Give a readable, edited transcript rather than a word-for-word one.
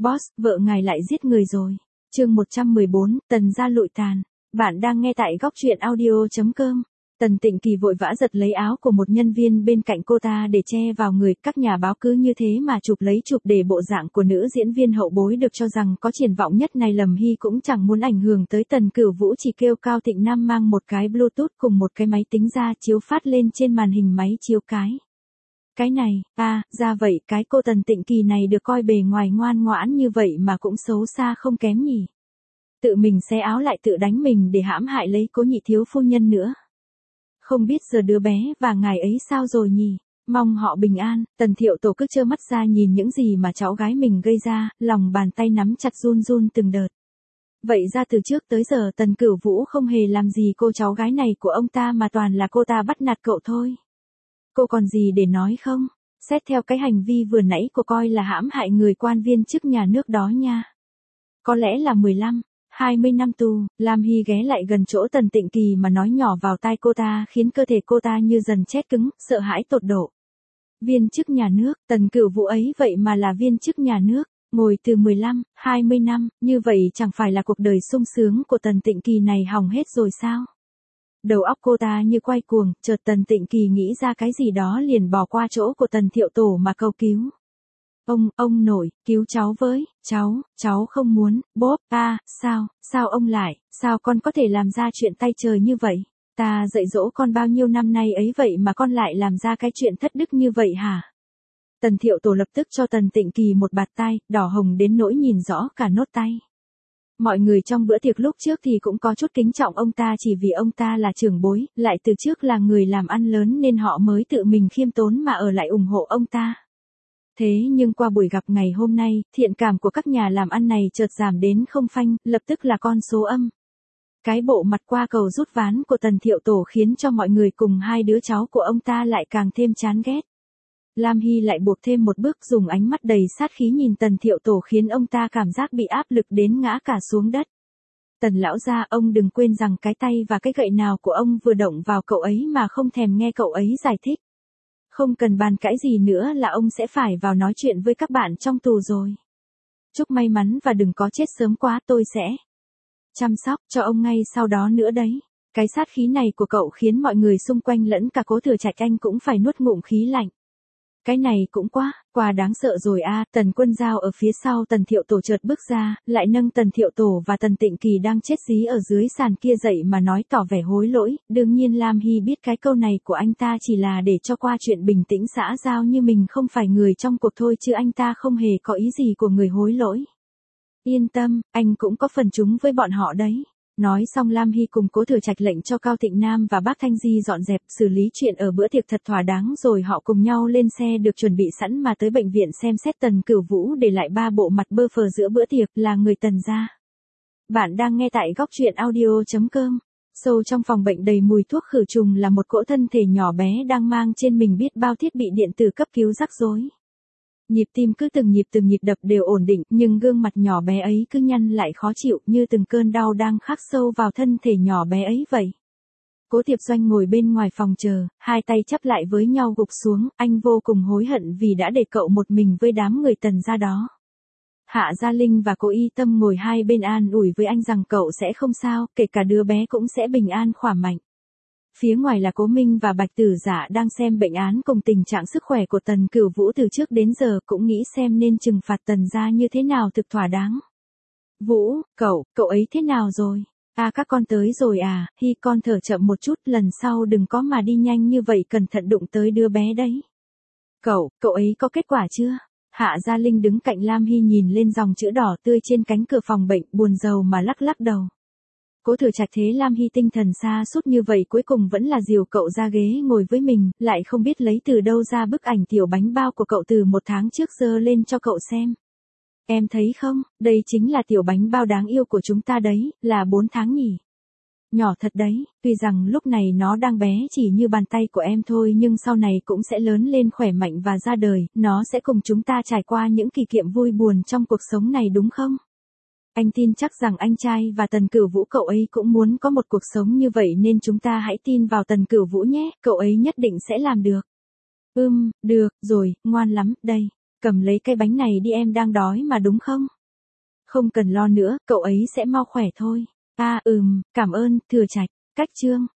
Boss, vợ ngài lại giết người rồi. Chương 114, Tần gia lụi tàn. Bạn đang nghe tại góc truyện audio.com. Tần Tịnh Kỳ vội vã giật lấy áo của một nhân viên bên cạnh cô ta để che vào người, các nhà báo cứ như thế mà chụp để bộ dạng của nữ diễn viên hậu bối được cho rằng có triển vọng nhất này. Lâm Hy cũng chẳng muốn ảnh hưởng tới Tần Cửu Vũ, chỉ kêu Cao Thịnh Nam mang một cái Bluetooth cùng một cái máy tính ra chiếu phát lên trên màn hình máy chiếu cái này, ra vậy cái cô Tần Tịnh Kỳ này được coi bề ngoài ngoan ngoãn như vậy mà cũng xấu xa không kém nhỉ. Tự mình xé áo lại tự đánh mình để hãm hại lấy Cố nhị thiếu phu nhân nữa. Không biết giờ đứa bé và ngài ấy sao rồi nhỉ, mong họ bình an. Tần Thiệu Tổ cứ trơ mắt ra nhìn những gì mà cháu gái mình gây ra, lòng bàn tay nắm chặt run run từng đợt. Vậy ra từ trước tới giờ Tần Cửu Vũ không hề làm gì cô cháu gái này của ông ta mà toàn là cô ta bắt nạt cậu thôi. Cô còn gì để nói không? Xét theo cái hành vi vừa nãy cô coi là hãm hại người quan viên chức nhà nước đó nha. Có lẽ là 15, 20 năm tù. Lam Hy ghé lại gần chỗ Tần Tịnh Kỳ mà nói nhỏ vào tai cô ta, khiến cơ thể cô ta như dần chết cứng, sợ hãi tột độ. Viên chức nhà nước, Tần Cửu Vũ ấy vậy mà là viên chức nhà nước, ngồi từ 15, 20 năm, như vậy chẳng phải là cuộc đời sung sướng của Tần Tịnh Kỳ này hỏng hết rồi sao? Đầu óc cô ta như quay cuồng, chợt Tần Tịnh Kỳ nghĩ ra cái gì đó liền bỏ qua chỗ của Tần Thiệu Tổ mà cầu cứu. Ông nội, cứu cháu với, cháu không muốn. Bốp, sao ông lại, sao con có thể làm ra chuyện tay trời như vậy? Ta dạy dỗ con bao nhiêu năm nay ấy vậy mà con lại làm ra cái chuyện thất đức như vậy hả? Tần Thiệu Tổ lập tức cho Tần Tịnh Kỳ một bạt tai, đỏ hồng đến nỗi nhìn rõ cả nốt tay. Mọi người trong bữa tiệc lúc trước thì cũng có chút kính trọng ông ta, chỉ vì ông ta là trưởng bối, lại từ trước là người làm ăn lớn nên họ mới tự mình khiêm tốn mà ở lại ủng hộ ông ta. Thế nhưng qua buổi gặp ngày hôm nay, thiện cảm của các nhà làm ăn này chợt giảm đến không phanh, lập tức là con số âm. Cái bộ mặt qua cầu rút ván của Tần Thiệu Tổ khiến cho mọi người cùng hai đứa cháu của ông ta lại càng thêm chán ghét. Lam Hy lại buộc thêm một bước, dùng ánh mắt đầy sát khí nhìn Tần Thiệu Tổ khiến ông ta cảm giác bị áp lực đến ngã cả xuống đất. Tần lão gia, ông đừng quên rằng cái tay và cái gậy nào của ông vừa động vào cậu ấy mà không thèm nghe cậu ấy giải thích. Không cần bàn cãi gì nữa là ông sẽ phải vào nói chuyện với các bạn trong tù rồi. Chúc may mắn và đừng có chết sớm quá, tôi sẽ chăm sóc cho ông ngay sau đó nữa đấy. Cái sát khí này của cậu khiến mọi người xung quanh lẫn cả Cố Thừa Trạch anh cũng phải nuốt ngụm khí lạnh. Cái này cũng quá đáng sợ rồi a. Tần Quân Giao ở phía sau Tần Thiệu Tổ chợt bước ra, lại nâng Tần Thiệu Tổ và Tần Tịnh Kỳ đang chết dí ở dưới sàn kia dậy mà nói tỏ vẻ hối lỗi. Đương nhiên Lam Hy biết cái câu này của anh ta chỉ là để cho qua chuyện bình tĩnh, xã giao như mình không phải người trong cuộc thôi, chứ anh ta không hề có ý gì của người hối lỗi. Yên tâm, anh cũng có phần trúng với bọn họ đấy. Nói xong Lam Hy cùng Cố Thừa Trạch lệnh cho Cao Thịnh Nam và bác Thanh Di dọn dẹp xử lý chuyện ở bữa tiệc thật thỏa đáng, rồi họ cùng nhau lên xe được chuẩn bị sẵn mà tới bệnh viện xem xét. Tần Cửu Vũ để lại 3 bộ mặt bơ phờ giữa bữa tiệc là người Tần gia. Bạn đang nghe tại góc truyện audio.com. Sâu trong phòng bệnh đầy mùi thuốc khử trùng là một cỗ thân thể nhỏ bé đang mang trên mình biết bao thiết bị điện tử cấp cứu rắc rối. Nhịp tim cứ từng nhịp đập đều ổn định, nhưng gương mặt nhỏ bé ấy cứ nhăn lại khó chịu như từng cơn đau đang khắc sâu vào thân thể nhỏ bé ấy vậy. Cố Tiệp Doanh ngồi bên ngoài phòng chờ, hai tay chắp lại với nhau gục xuống, anh vô cùng hối hận vì đã để cậu một mình với đám người Tần gia đó. Hạ Gia Linh và Cố Y Tâm ngồi hai bên an ủi với anh rằng cậu sẽ không sao, kể cả đứa bé cũng sẽ bình an khỏe mạnh. Phía ngoài là Cố Minh và Bạch Tử Giả đang xem bệnh án cùng tình trạng sức khỏe của Tần Cửu Vũ từ trước đến giờ, cũng nghĩ xem nên trừng phạt Tần gia như thế nào thực thỏa đáng. Vũ, cậu ấy thế nào rồi? Các con tới rồi à? Hi, con thở chậm một chút, lần sau đừng có mà đi nhanh như vậy, cẩn thận đụng tới đứa bé đấy. Cậu ấy có kết quả chưa? Hạ Gia Linh đứng cạnh Lam Hy nhìn lên dòng chữ đỏ tươi trên cánh cửa phòng bệnh, buồn rầu mà lắc đầu. Cố Thừa Trạch thấy Lam Hy tinh thần sa sút như vậy cuối cùng vẫn là dìu cậu ra ghế ngồi với mình, lại không biết lấy từ đâu ra bức ảnh tiểu bánh bao của cậu từ 1 tháng trước giơ lên cho cậu xem. Em thấy không, đây chính là tiểu bánh bao đáng yêu của chúng ta đấy, là 4 tháng nhỉ. Nhỏ thật đấy, tuy rằng lúc này nó đang bé chỉ như bàn tay của em thôi, nhưng sau này cũng sẽ lớn lên khỏe mạnh và ra đời, nó sẽ cùng chúng ta trải qua những kỷ niệm vui buồn trong cuộc sống này, đúng không? Anh tin chắc rằng anh trai và Tần Cửu Vũ cậu ấy cũng muốn có một cuộc sống như vậy, nên chúng ta hãy tin vào Tần Cửu Vũ nhé, cậu ấy nhất định sẽ làm được. Được rồi, ngoan lắm, đây. Cầm lấy cái bánh này đi, em đang đói mà đúng không? Không cần lo nữa, cậu ấy sẽ mau khỏe thôi. Cảm ơn, Thừa Trạch. Cách chương